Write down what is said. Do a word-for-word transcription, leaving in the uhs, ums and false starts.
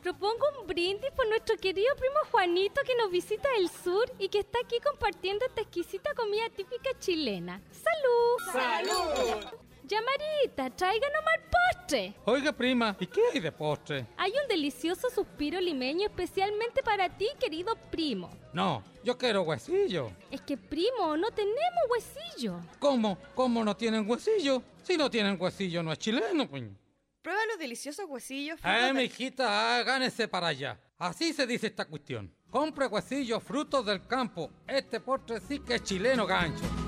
propongo un brindis por nuestro querido primo Juanito que nos visita del sur y que está aquí compartiendo esta exquisita comida típica chilena. ¡Salud! ¡Salud! Yamarita, tráiganos más postre. Oiga, prima, ¿y qué hay de postre? Hay un delicioso suspiro limeño especialmente para ti, querido primo. No, yo quiero huesillo. Es que, primo, no tenemos huesillo. ¿Cómo? ¿Cómo no tienen huesillo? Si no tienen huesillo, no es chileno, pues. Prueba los deliciosos huesillos. Eh, frutos de- mijita, gánese para allá. Así se dice esta cuestión. Compre huesillos, frutos del campo. Este postre sí que es chileno, gancho.